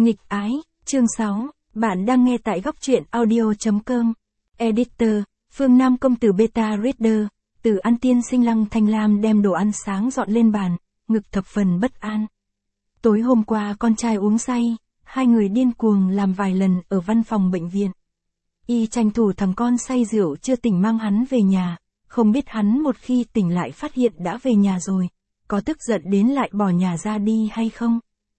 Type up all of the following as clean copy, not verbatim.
Nghịch ái, chương 6, bạn đang nghe tại góc truyện audio.com. Editor, Phương Nam công tử Beta Reader, từ An Tiên sinh Lăng Thanh Lam đem đồ ăn sáng dọn lên bàn, ngực thập phần bất an. Tối hôm qua con trai uống say, hai người điên cuồng làm vài lần ở văn phòng bệnh viện. Y tranh thủ thằng con say rượu chưa tỉnh mang hắn về nhà, không biết hắn một khi tỉnh lại phát hiện đã về nhà rồi, có tức giận đến lại bỏ nhà ra đi hay không?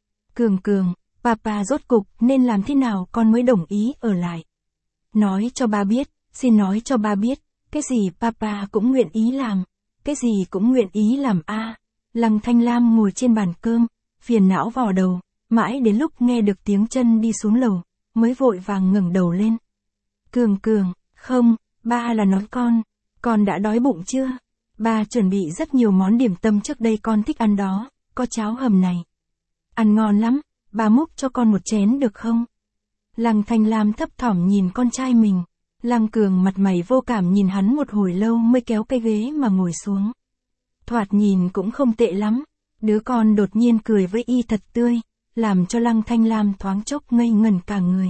Cường, papa rốt cục nên làm thế nào con mới đồng ý ở lại? Nói cho ba biết, xin nói cho ba biết, cái gì papa cũng nguyện ý làm, cái gì cũng nguyện ý làm a. Lăng Thanh Lam ngồi trên bàn cơm, phiền não vò đầu, mãi đến lúc nghe được tiếng chân đi xuống lầu, mới vội vàng ngẩng đầu lên. Cường, không, ba là nói con đã đói bụng chưa? Ba chuẩn bị rất nhiều món điểm tâm trước đây con thích ăn đó, có cháo hầm này. Ăn ngon lắm, ba múc cho con một chén được không? Lăng Thanh Lam thấp thỏm nhìn con trai mình. Lăng Cường mặt mày vô cảm nhìn hắn một hồi lâu mới kéo cái ghế mà ngồi xuống. Thoạt nhìn cũng không tệ lắm, đứa con đột nhiên cười với y thật tươi, làm cho Lăng Thanh Lam thoáng chốc ngây ngẩn cả người.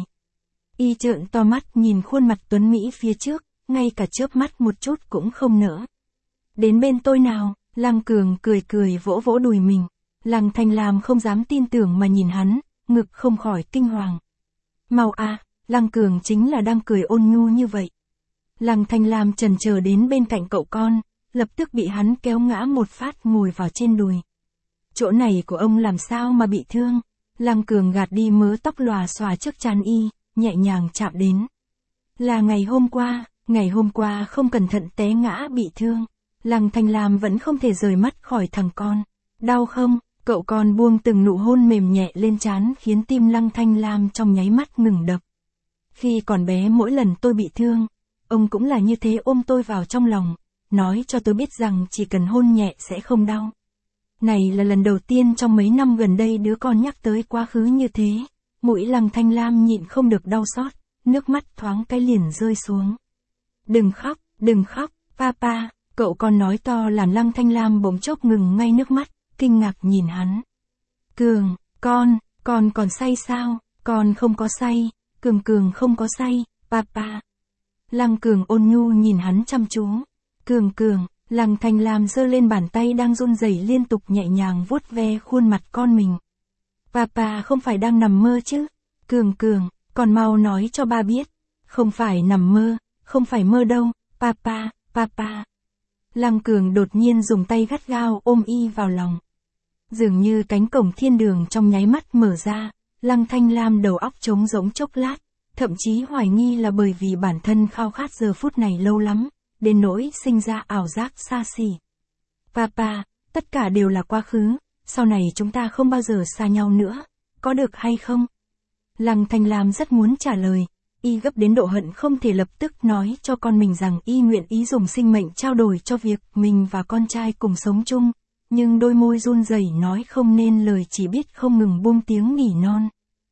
Y trợn to mắt nhìn khuôn mặt tuấn Mỹ phía trước, ngay cả chớp mắt một chút cũng không nỡ. Đến bên tôi nào, Lăng Cường cười vỗ vỗ đùi mình. Lăng Thanh Lam không dám tin tưởng mà nhìn hắn, ngực không khỏi kinh hoàng. Mau a, Lăng Cường chính là đang cười ôn nhu như vậy. Lăng Thanh Lam chần chờ đến bên cạnh cậu con, lập tức bị hắn kéo ngã một phát ngồi vào trên đùi. Chỗ này của ông làm sao mà bị thương? Lăng Cường gạt đi mớ tóc lòa xòa trước trán y, nhẹ nhàng chạm đến. Là ngày hôm qua không cẩn thận té ngã bị thương. Lăng Thanh Lam vẫn không thể rời mắt khỏi thằng con. Đau không? Cậu con buông từng nụ hôn mềm nhẹ lên trán khiến tim Lăng Thanh Lam trong nháy mắt ngừng đập. Khi còn bé mỗi lần tôi bị thương, ông cũng là như thế ôm tôi vào trong lòng, nói cho tôi biết rằng chỉ cần hôn nhẹ sẽ không đau. Này là lần đầu tiên trong mấy năm gần đây đứa con nhắc tới quá khứ như thế, mũi Lăng Thanh Lam nhịn không được đau xót, nước mắt thoáng cái liền rơi xuống. Đừng khóc, papa, cậu con nói to làm Lăng Thanh Lam bỗng chốc ngừng ngay nước mắt, kinh ngạc nhìn hắn. Cường, con còn say sao? Con không có say, Cường không có say, papa. Lăng Cường ôn nhu nhìn hắn chăm chú. Cường, Lăng Thanh Lam giơ lên bàn tay đang run rẩy liên tục nhẹ nhàng vuốt ve khuôn mặt con mình. Papa không phải đang nằm mơ chứ? Cường, con mau nói cho ba biết. Không phải nằm mơ, không phải mơ đâu, papa. Lăng Cường đột nhiên dùng tay gắt gao ôm y vào lòng. Dường như cánh cổng thiên đường trong nháy mắt mở ra, Lăng Thanh Lam đầu óc trống rỗng chốc lát, thậm chí hoài nghi là bởi vì bản thân khao khát giờ phút này lâu lắm, đến nỗi sinh ra ảo giác xa xỉ. Papa, tất cả đều là quá khứ, sau này chúng ta không bao giờ xa nhau nữa, có được hay không? Lăng Thanh Lam rất muốn trả lời, y gấp đến độ hận không thể lập tức nói cho con mình rằng y nguyện ý dùng sinh mệnh trao đổi cho việc mình và con trai cùng sống chung, nhưng đôi môi run rẩy nói không nên lời chỉ biết không ngừng buông tiếng nỉ non.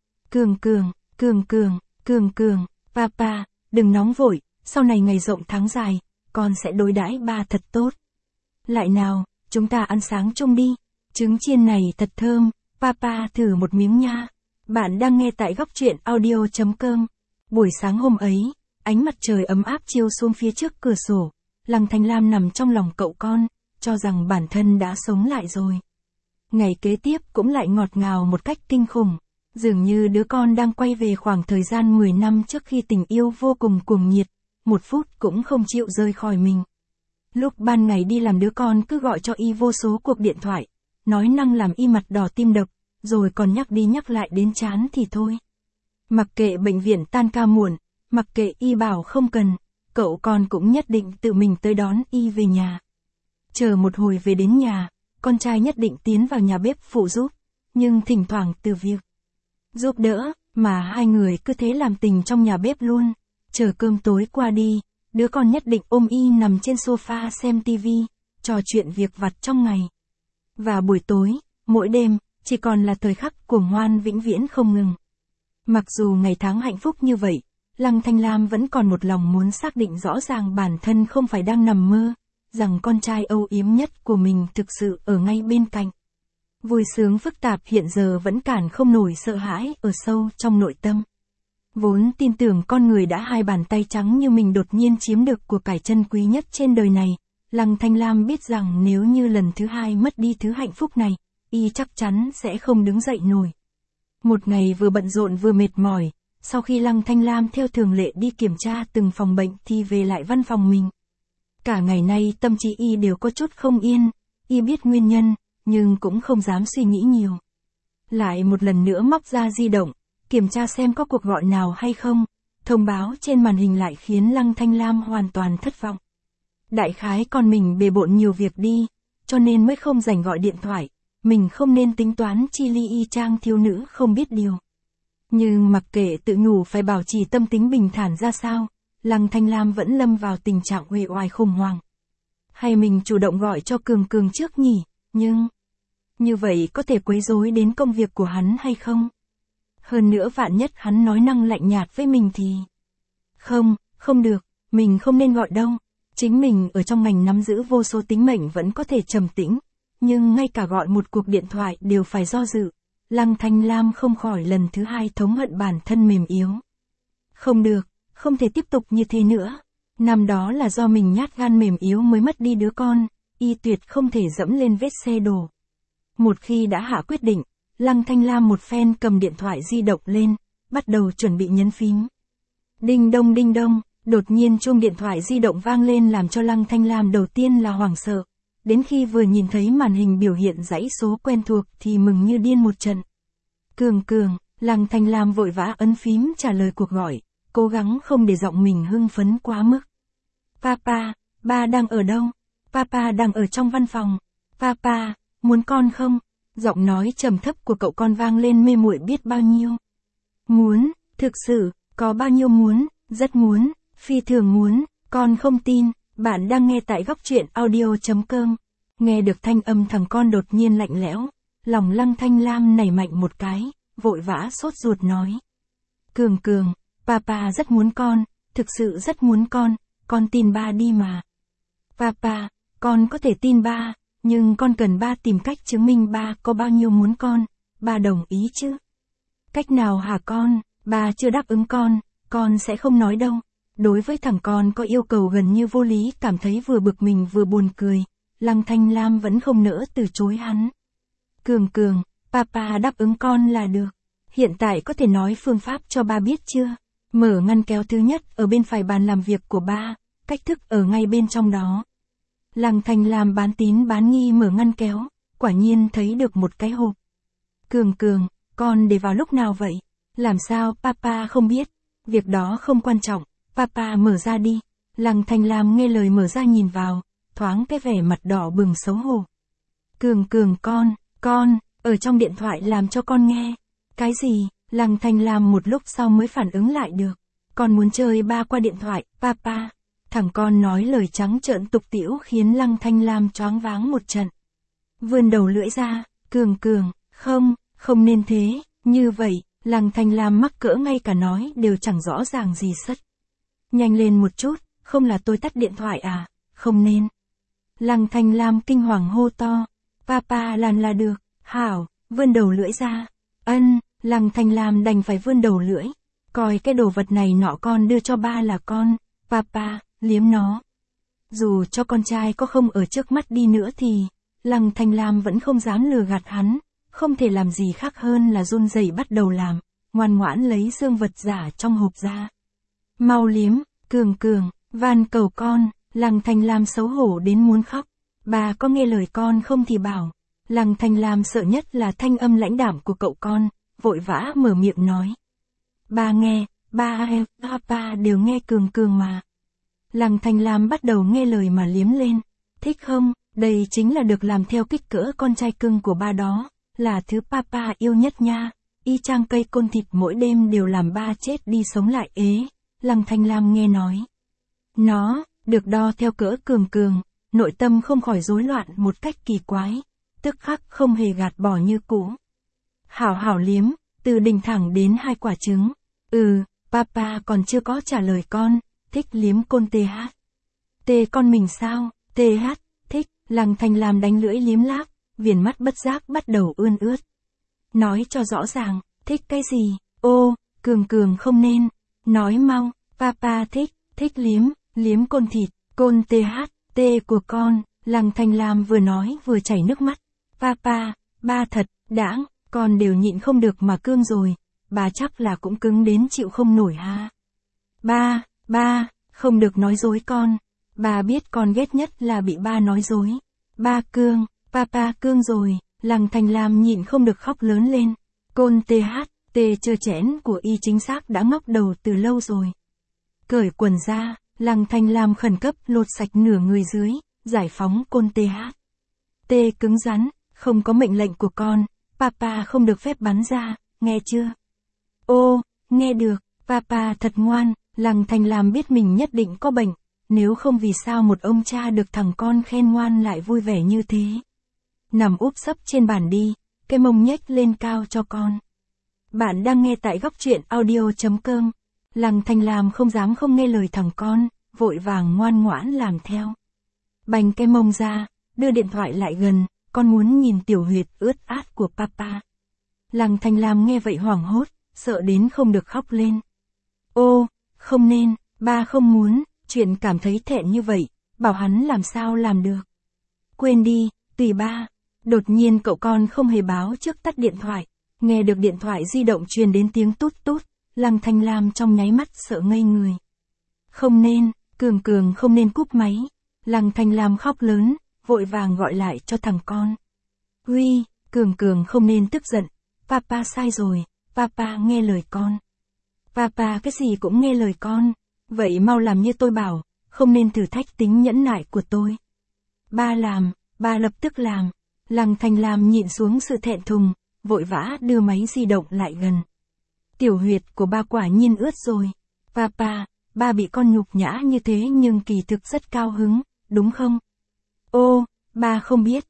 Cường, papa, đừng nóng vội, sau này ngày rộng tháng dài, con sẽ đối đãi ba thật tốt. Lại nào, chúng ta ăn sáng chung đi, trứng chiên này thật thơm, papa thử một miếng nha. Bạn đang nghe tại góc truyện audio.com. Buổi sáng hôm ấy, ánh mặt trời ấm áp chiếu xuống phía trước cửa sổ, Lăng Thanh Lam nằm trong lòng cậu con, cho rằng bản thân đã sống lại rồi. Ngày kế tiếp cũng lại ngọt ngào một cách kinh khủng, dường như đứa con đang quay về khoảng thời gian 10 năm trước khi tình yêu vô cùng cuồng nhiệt, một phút cũng không chịu rời khỏi mình. Lúc ban ngày đi làm đứa con cứ gọi cho y vô số cuộc điện thoại, nói năng làm y mặt đỏ tim đập, rồi còn nhắc đi nhắc lại đến chán thì thôi. Mặc kệ bệnh viện tan ca muộn, mặc kệ y bảo không cần, cậu con cũng nhất định tự mình tới đón y về nhà. Chờ một hồi về đến nhà, con trai nhất định tiến vào nhà bếp phụ giúp, nhưng thỉnh thoảng từ việc giúp đỡ, mà hai người cứ thế làm tình trong nhà bếp luôn. Chờ cơm tối qua đi, đứa con nhất định ôm y nằm trên sofa xem tivi, trò chuyện việc vặt trong ngày. Và buổi tối, mỗi đêm, chỉ còn là thời khắc cuồng hoan vĩnh viễn không ngừng. Mặc dù ngày tháng hạnh phúc như vậy, Lăng Thanh Lam vẫn còn một lòng muốn xác định rõ ràng bản thân không phải đang nằm mơ, rằng con trai âu yếm nhất của mình thực sự ở ngay bên cạnh. Vui sướng phức tạp hiện giờ vẫn cản không nổi sợ hãi ở sâu trong nội tâm. Vốn tin tưởng con người đã hai bàn tay trắng như mình đột nhiên chiếm được của cải chân quý nhất trên đời này, Lăng Thanh Lam biết rằng nếu như lần thứ hai mất đi thứ hạnh phúc này, y chắc chắn sẽ không đứng dậy nổi. Một ngày vừa bận rộn vừa mệt mỏi, sau khi Lăng Thanh Lam theo thường lệ đi kiểm tra từng phòng bệnh thì về lại văn phòng mình. Cả ngày nay tâm trí y đều có chút không yên, y biết nguyên nhân, nhưng cũng không dám suy nghĩ nhiều. Lại một lần nữa móc ra di động, kiểm tra xem có cuộc gọi nào hay không, thông báo trên màn hình lại khiến Lăng Thanh Lam hoàn toàn thất vọng. Đại khái con mình bề bộn nhiều việc đi, cho nên mới không rảnh gọi điện thoại, mình không nên tính toán chi ly y chang thiếu nữ không biết điều. Nhưng mặc kệ tự nhủ phải bảo trì tâm tính bình thản ra sao, Lăng Thanh Lam vẫn lâm vào tình trạng uể oải khủng hoảng. Hay mình chủ động gọi cho Cường Cường trước nhỉ, nhưng như vậy có thể quấy rối đến công việc của hắn hay không? Hơn nữa vạn nhất hắn nói năng lạnh nhạt với mình thì... Không được, mình không nên gọi đâu. Chính mình ở trong ngành nắm giữ vô số tính mệnh vẫn có thể trầm tĩnh, nhưng ngay cả gọi một cuộc điện thoại đều phải do dự. Lăng Thanh Lam không khỏi lần thứ hai thống hận bản thân mềm yếu. Không được, không thể tiếp tục như thế nữa. Năm đó là do mình nhát gan mềm yếu mới mất đi đứa con, y tuyệt không thể dẫm lên vết xe đổ. Một khi đã hạ quyết định, Lăng Thanh Lam một phen cầm điện thoại di động lên, bắt đầu chuẩn bị nhấn phím. Đinh đông, đột nhiên chuông điện thoại di động vang lên làm cho Lăng Thanh Lam đầu tiên là hoảng sợ. Đến khi vừa nhìn thấy màn hình biểu hiện dãy số quen thuộc thì mừng như điên một trận. Cường, Lăng Thanh Lam vội vã ấn phím trả lời cuộc gọi, cố gắng không để giọng mình hưng phấn quá mức. Papa, ba đang ở đâu? Papa đang ở trong văn phòng. Papa, muốn con không? Giọng nói trầm thấp của cậu con vang lên mê muội biết bao nhiêu. Muốn, thực sự, có bao nhiêu muốn, rất muốn, phi thường muốn, con không tin. Bạn đang nghe tại góc truyện audio.com. Nghe được thanh âm thằng con đột nhiên lạnh lẽo, lòng Lăng Thanh Lam nảy mạnh một cái, vội vã sốt ruột nói. Cường, papa rất muốn con, thực sự rất muốn con tin ba đi mà. Papa, con có thể tin ba, nhưng con cần ba tìm cách chứng minh ba có bao nhiêu muốn ba đồng ý chứ? Cách nào hả con, ba chưa đáp ứng con sẽ không nói đâu. Đối với thằng con có yêu cầu gần như vô lý cảm thấy vừa bực mình vừa buồn cười, Lăng Thanh Lam vẫn không nỡ từ chối hắn. Cường, papa đáp ứng con là được. Hiện tại có thể nói phương pháp cho ba biết chưa? Mở ngăn kéo thứ nhất ở bên phải bàn làm việc của ba, cách thức ở ngay bên trong đó. Lăng Thanh Lam bán tín bán nghi mở ngăn kéo, quả nhiên thấy được một cái hộp. Cường, con để vào lúc nào vậy? Làm sao papa không biết? Việc đó không quan trọng. Papa mở ra đi. Lăng Thanh Lam nghe lời mở ra nhìn vào, thoáng cái vẻ mặt đỏ bừng xấu hổ. Cường, con, ở trong điện thoại làm cho con nghe. Cái gì? Lăng Thanh Lam một lúc sau mới phản ứng lại được. Con muốn chơi ba qua điện thoại, papa. Thằng con nói lời trắng trợn tục tĩu khiến Lăng Thanh Lam choáng váng một trận. Vươn đầu lưỡi ra, Cường, không nên thế, như vậy, Lăng Thanh Lam mắc cỡ ngay cả nói đều chẳng rõ ràng gì sất. Nhanh lên một chút, không là tôi tắt điện thoại à, không nên. Lăng Thanh Lam kinh hoàng hô to, papa là được, hảo, vươn đầu lưỡi ra. Lăng Thanh Lam đành phải vươn đầu lưỡi, coi cái đồ vật này nọ con đưa cho ba là con, papa, liếm nó. Dù cho con trai có không ở trước mắt đi nữa thì, Lăng Thanh Lam vẫn không dám lừa gạt hắn, không thể làm gì khác hơn là run rẩy bắt đầu làm, ngoan ngoãn lấy dương vật giả trong hộp ra. Mau liếm, Cường, van cầu con. Lăng Thanh Lam xấu hổ đến muốn khóc. Bà có nghe lời con không thì bảo. Lăng Thanh Lam sợ nhất là thanh âm lãnh đạm của cậu con, vội vã mở miệng nói. Ba nghe, ba em, papa đều nghe Cường mà. Lăng Thanh Lam bắt đầu nghe lời mà liếm lên. Thích không? Đây chính là được làm theo kích cỡ con trai cưng của ba đó, là thứ papa yêu nhất nha. Y chang cây côn thịt mỗi đêm đều làm ba chết đi sống lại ế. Lăng Thanh Lam nghe nói. Nó, được đo theo cỡ Cường, nội tâm không khỏi rối loạn một cách kỳ quái, tức khắc không hề gạt bỏ như cũ. Hảo liếm, từ đỉnh thẳng đến hai quả trứng. Papa còn chưa có trả lời con, thích liếm côn TH. Con mình sao, TH, thích, Lăng Thanh Lam đánh lưỡi liếm láp, viền mắt bất giác bắt đầu ươn ướt. Nói cho rõ ràng, thích cái gì? Ô, Cường Cường không nên. Nói mau, papa thích liếm côn thịt, côn THT của con. Lăng Thanh Lam vừa nói vừa chảy nước mắt. Papa, ba thật, đãng, con đều nhịn không được mà cương rồi. Bà chắc là cũng cứng đến chịu không nổi ha. Ba, không được nói dối con. Bà biết con ghét nhất là bị ba nói dối. Ba cương, papa cương rồi. Lăng Thanh Lam nhịn không được khóc lớn lên. Côn THT trơ chẽn của y chính xác đã ngóc đầu từ lâu rồi. Cởi quần ra, Lăng Thanh Lam khẩn cấp lột sạch nửa người dưới, giải phóng côn THT cứng rắn, không có mệnh lệnh của con, papa không được phép bắn ra, nghe chưa? Ô, nghe được, papa thật ngoan. Lăng Thanh Lam biết mình nhất định có bệnh, nếu không vì sao một ông cha được thằng con khen ngoan lại vui vẻ như thế. Nằm úp sấp trên bàn đi, cái mông nhếch lên cao cho con. Bạn đang nghe tại góc truyện audio.com. Lăng Thanh Lam không dám không nghe lời thằng con, vội vàng ngoan ngoãn làm theo. Bành cái mông ra, đưa điện thoại lại gần, con muốn nhìn tiểu huyệt ướt át của papa. Lăng Thanh Lam nghe vậy hoảng hốt, sợ đến không được khóc lên. Ô, không nên, ba không muốn, chuyện cảm thấy thẹn như vậy, bảo hắn làm sao làm được. Quên đi, tùy ba. Đột nhiên cậu con không hề báo trước tắt điện thoại, nghe được điện thoại di động truyền đến tiếng tút tút, Lăng Thanh Lam trong nháy mắt sợ ngây người. Không nên, Cường không nên cúp máy. Lăng Thanh Lam khóc lớn, vội vàng gọi lại cho thằng con. Huy, Cường không nên tức giận, papa sai rồi, papa nghe lời con. Papa cái gì cũng nghe lời con, vậy mau làm như tôi bảo, không nên thử thách tính nhẫn nại của tôi. Ba làm, ba lập tức làm. Lăng Thanh Lam nhịn xuống sự thẹn thùng, vội vã đưa máy di động lại gần. Tiểu huyệt của ba quả nhiên ướt rồi. Papa, ba bị con nhục nhã như thế nhưng kỳ thực rất cao hứng, đúng không? Ô, ba không biết,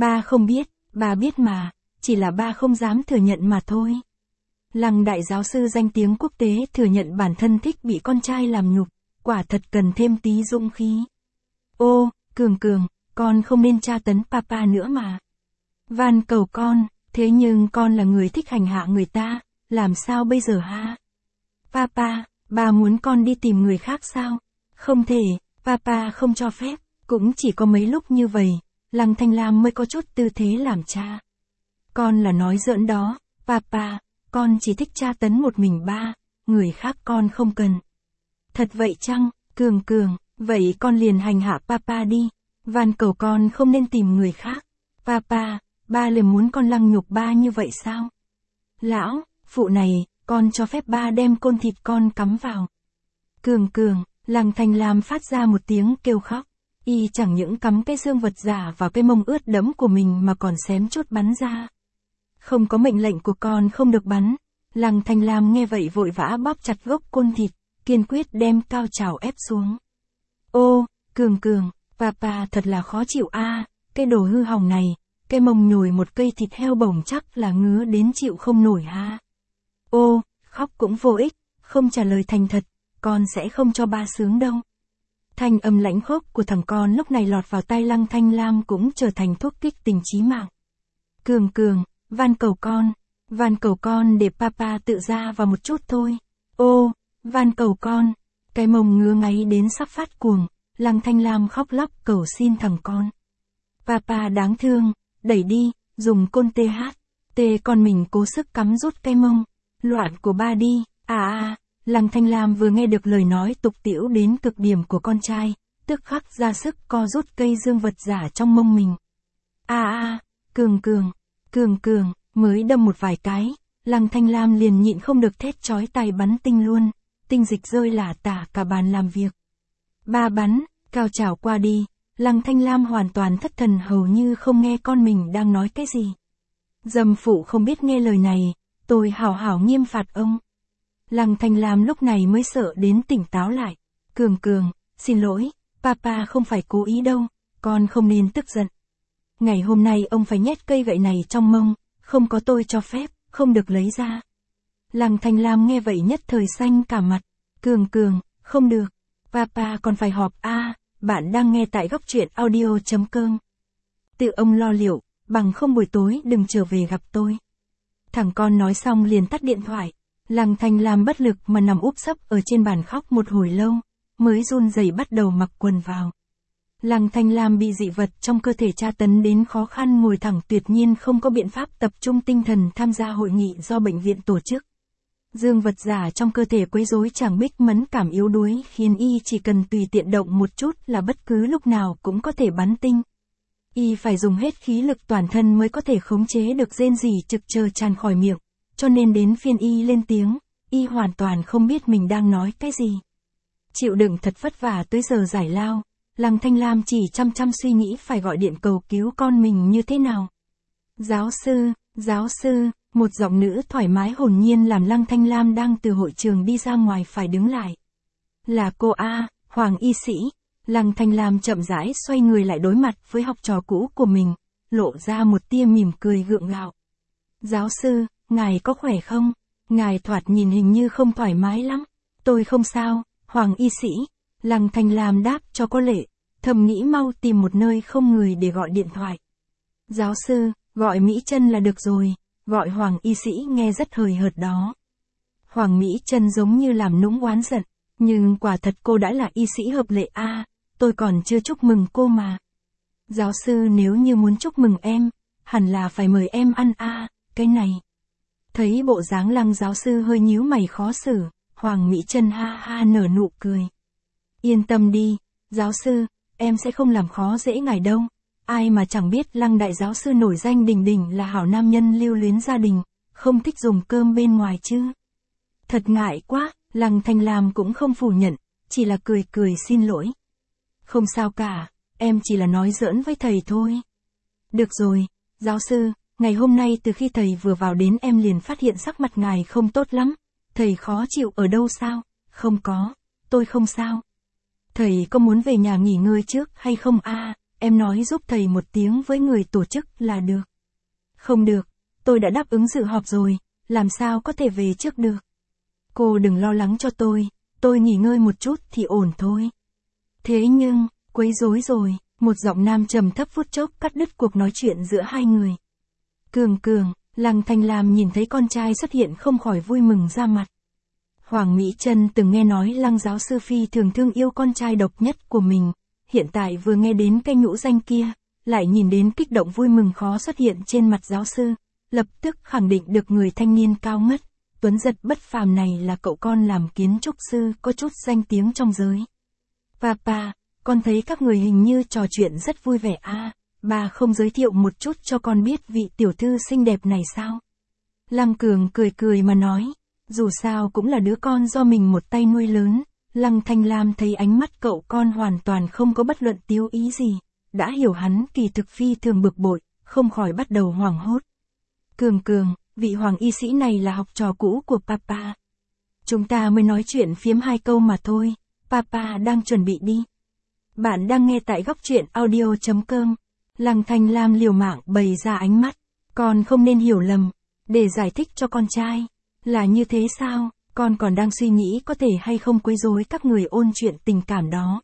ba biết mà, chỉ là ba không dám thừa nhận mà thôi. Lăng đại giáo sư danh tiếng quốc tế thừa nhận bản thân thích bị con trai làm nhục, quả thật cần thêm tí dũng khí. Ô, Cường, con không nên tra tấn papa nữa mà. Van cầu con, thế nhưng con là người thích hành hạ người ta, làm sao bây giờ ha? Papa, ba muốn con đi tìm người khác sao? Không thể, papa không cho phép, cũng chỉ có mấy lúc như vậy, Lăng Thanh Lam mới có chút tư thế làm cha. Con là nói giỡn đó, papa, con chỉ thích tra tấn một mình ba, người khác con không cần. Thật vậy chăng, Cường, vậy con liền hành hạ papa đi, van cầu con không nên tìm người khác. Papa, ba liền muốn con lăng nhục ba như vậy sao? Lão, phụ này, con cho phép ba đem côn thịt con cắm vào. Cường, Lăng Thanh Lam phát ra một tiếng kêu khóc. Y chẳng những cắm cái xương vật giả vào cái mông ướt đẫm của mình mà còn xém chút bắn ra. Không có mệnh lệnh của con không được bắn. Lăng Thanh Lam nghe vậy vội vã bóp chặt gốc côn thịt, kiên quyết đem cao trào ép xuống. Ô, Cường, papa thật là khó chịu a, cái đồ hư hỏng này, cái mông nhồi một cây thịt heo bổng chắc là ngứa đến chịu không nổi ha. Ô, khóc cũng vô ích, không trả lời thành thật, con sẽ không cho ba sướng đâu. Thanh âm lãnh khốc của thằng con lúc này lọt vào tai Lăng Thanh Lam cũng trở thành thuốc kích tình chí mạng. Cường, van cầu con để papa tự ra vào một chút thôi. Ô, van cầu con, cái mông ngứa ngáy đến sắp phát cuồng, Lăng Thanh Lam khóc lóc cầu xin thằng con. Papa đáng thương, đẩy đi, dùng côn THT con mình cố sức cắm rút cái mông. Loạn của ba đi, Lăng Thanh Lam vừa nghe được lời nói tục tĩu đến cực điểm của con trai, tức khắc ra sức co rút cây dương vật giả trong mông mình. Cường, mới đâm một vài cái, Lăng Thanh Lam liền nhịn không được thét chói tai bắn tinh luôn, tinh dịch rơi lả tả cả bàn làm việc. Ba bắn, cao trào qua đi, Lăng Thanh Lam hoàn toàn thất thần hầu như không nghe con mình đang nói cái gì. Dâm phụ không biết nghe lời này, tôi hảo nghiêm phạt ông. Lăng Thanh Lam lúc này mới sợ đến tỉnh táo lại. Cường, xin lỗi, papa không phải cố ý đâu, con không nên tức giận. Ngày hôm nay ông phải nhét cây gậy này trong mông, không có tôi cho phép, không được lấy ra. Lăng Thanh Lam nghe vậy nhất thời xanh cả mặt. Cường, không được, papa còn phải họp bạn đang nghe tại góc truyện audio.com. Tự ông lo liệu, bằng không buổi tối đừng trở về gặp tôi. Thằng con nói xong liền tắt điện thoại. Lăng Thanh Lam bất lực mà nằm úp sấp ở trên bàn khóc một hồi lâu, mới run rẩy bắt đầu mặc quần vào. Lăng Thanh Lam bị dị vật trong cơ thể tra tấn đến khó khăn ngồi thẳng, tuyệt nhiên không có biện pháp tập trung tinh thần tham gia hội nghị do bệnh viện tổ chức. Dương vật giả trong cơ thể quấy rối chàng Bích mẫn cảm yếu đuối khiến y chỉ cần tùy tiện động một chút là bất cứ lúc nào cũng có thể bắn tinh. Y phải dùng hết khí lực toàn thân mới có thể khống chế được rên rỉ trực chờ tràn khỏi miệng, cho nên đến phiên y lên tiếng, y hoàn toàn không biết mình đang nói cái gì. Chịu đựng thật vất vả tới giờ giải lao, Lăng Thanh Lam chỉ chăm suy nghĩ phải gọi điện cầu cứu con mình như thế nào. Giáo sư, một giọng nữ thoải mái hồn nhiên làm Lăng Thanh Lam đang từ hội trường đi ra ngoài phải đứng lại. Là cô A, Hoàng y sĩ. Lăng Thanh Lam chậm rãi xoay người lại đối mặt với học trò cũ của mình, lộ ra một tia mỉm cười gượng gạo. Giáo sư, ngài có khỏe không? Ngài thoạt nhìn hình như không thoải mái lắm. Tôi không sao, Hoàng y sĩ. Lăng Thanh Lam đáp cho có lệ, thầm nghĩ mau tìm một nơi không người để gọi điện thoại. Giáo sư, gọi Mỹ Trân là được rồi, gọi Hoàng y sĩ nghe rất hời hợt đó. Hoàng Mỹ Trân giống như làm nũng oán giận, nhưng quả thật cô đã là y sĩ hợp lệ a, tôi còn chưa chúc mừng cô mà. Giáo sư nếu như muốn chúc mừng em, hẳn là phải mời em ăn a, cái này. Thấy bộ dáng Lăng giáo sư hơi nhíu mày khó xử, Hoàng Mỹ Trân ha ha nở nụ cười. Yên tâm đi, giáo sư, em sẽ không làm khó dễ ngài đâu. Ai mà chẳng biết Lăng đại giáo sư nổi danh đình đình là hảo nam nhân lưu luyến gia đình, không thích dùng cơm bên ngoài chứ. Thật ngại quá, Lăng Thanh Lam cũng không phủ nhận, chỉ là cười xin lỗi. Không sao cả, em chỉ là nói giỡn với thầy thôi. Được rồi, giáo sư, ngày hôm nay từ khi thầy vừa vào đến em liền phát hiện sắc mặt ngài không tốt lắm. Thầy khó chịu ở đâu sao? Không có, tôi không sao. Thầy có muốn về nhà nghỉ ngơi trước hay không a? Em nói giúp thầy một tiếng với người tổ chức là được. Không được, tôi đã đáp ứng dự họp rồi, làm sao có thể về trước được. Cô đừng lo lắng cho tôi nghỉ ngơi một chút thì ổn thôi. Thế nhưng, quấy rối rồi, một giọng nam trầm thấp phút chốc cắt đứt cuộc nói chuyện giữa hai người. Cường, Lăng Thanh Lam nhìn thấy con trai xuất hiện không khỏi vui mừng ra mặt. Hoàng Mỹ Trân từng nghe nói Lăng giáo sư phi thường thương yêu con trai độc nhất của mình, hiện tại vừa nghe đến cái nhũ danh kia, lại nhìn đến kích động vui mừng khó xuất hiện trên mặt giáo sư, lập tức khẳng định được người thanh niên cao ngất, tuấn giật bất phàm này là cậu con làm kiến trúc sư có chút danh tiếng trong giới. Papa, con thấy các người hình như trò chuyện rất vui vẻ a, bà không giới thiệu một chút cho con biết vị tiểu thư xinh đẹp này sao? Lăng Cường cười mà nói, dù sao cũng là đứa con do mình một tay nuôi lớn. Lăng Thanh Lam thấy ánh mắt cậu con hoàn toàn không có bất luận tiêu ý gì, đã hiểu hắn kỳ thực phi thường bực bội, không khỏi bắt đầu hoảng hốt. Cường, vị Hoàng y sĩ này là học trò cũ của Papa. Chúng ta mới nói chuyện phiếm 2 câu mà thôi, Papa đang chuẩn bị đi. Bạn đang nghe tại góc truyện audio.com. Lăng Thanh Lam liều mạng bày ra ánh mắt, con không nên hiểu lầm, để giải thích cho con trai. Là như thế sao? Con còn đang suy nghĩ có thể hay không quấy rối các người ôn chuyện tình cảm đó.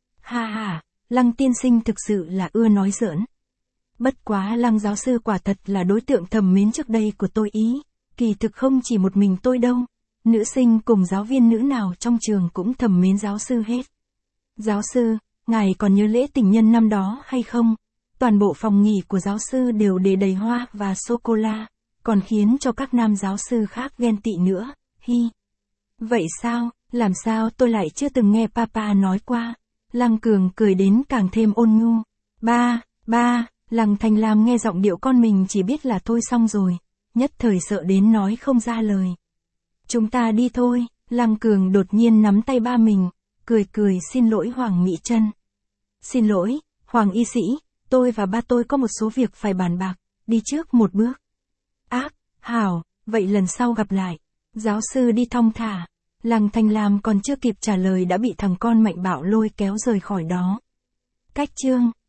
Ha, Lăng tiên sinh thực sự là ưa nói giỡn. Bất quá Lăng giáo sư quả thật là đối tượng thầm mến trước đây của tôi ý, kỳ thực không chỉ một mình tôi đâu, nữ sinh cùng giáo viên nữ nào trong trường cũng thầm mến giáo sư hết. Giáo sư, ngài còn nhớ lễ tình nhân năm đó hay không? Toàn bộ phòng nghỉ của giáo sư đều để đầy hoa và sô-cô-la, còn khiến cho các nam giáo sư khác ghen tị nữa. Hi. Vậy sao, làm sao tôi lại chưa từng nghe Papa nói qua. Lăng Cường cười đến càng thêm ôn nhu. Ba, Lăng Thanh Lam nghe giọng điệu con mình chỉ biết là thôi xong rồi, nhất thời sợ đến nói không ra lời. Chúng ta đi thôi, Lăng Cường đột nhiên nắm tay ba mình, cười xin lỗi Hoàng Mỹ Trân. Xin lỗi, Hoàng y sĩ, tôi và ba tôi có một số việc phải bàn bạc, đi trước một bước. Hảo, vậy lần sau gặp lại. Giáo sư đi thong thả. Lăng Thanh Lam còn chưa kịp trả lời đã bị thằng con mạnh bạo lôi kéo rời khỏi đó. Cách chương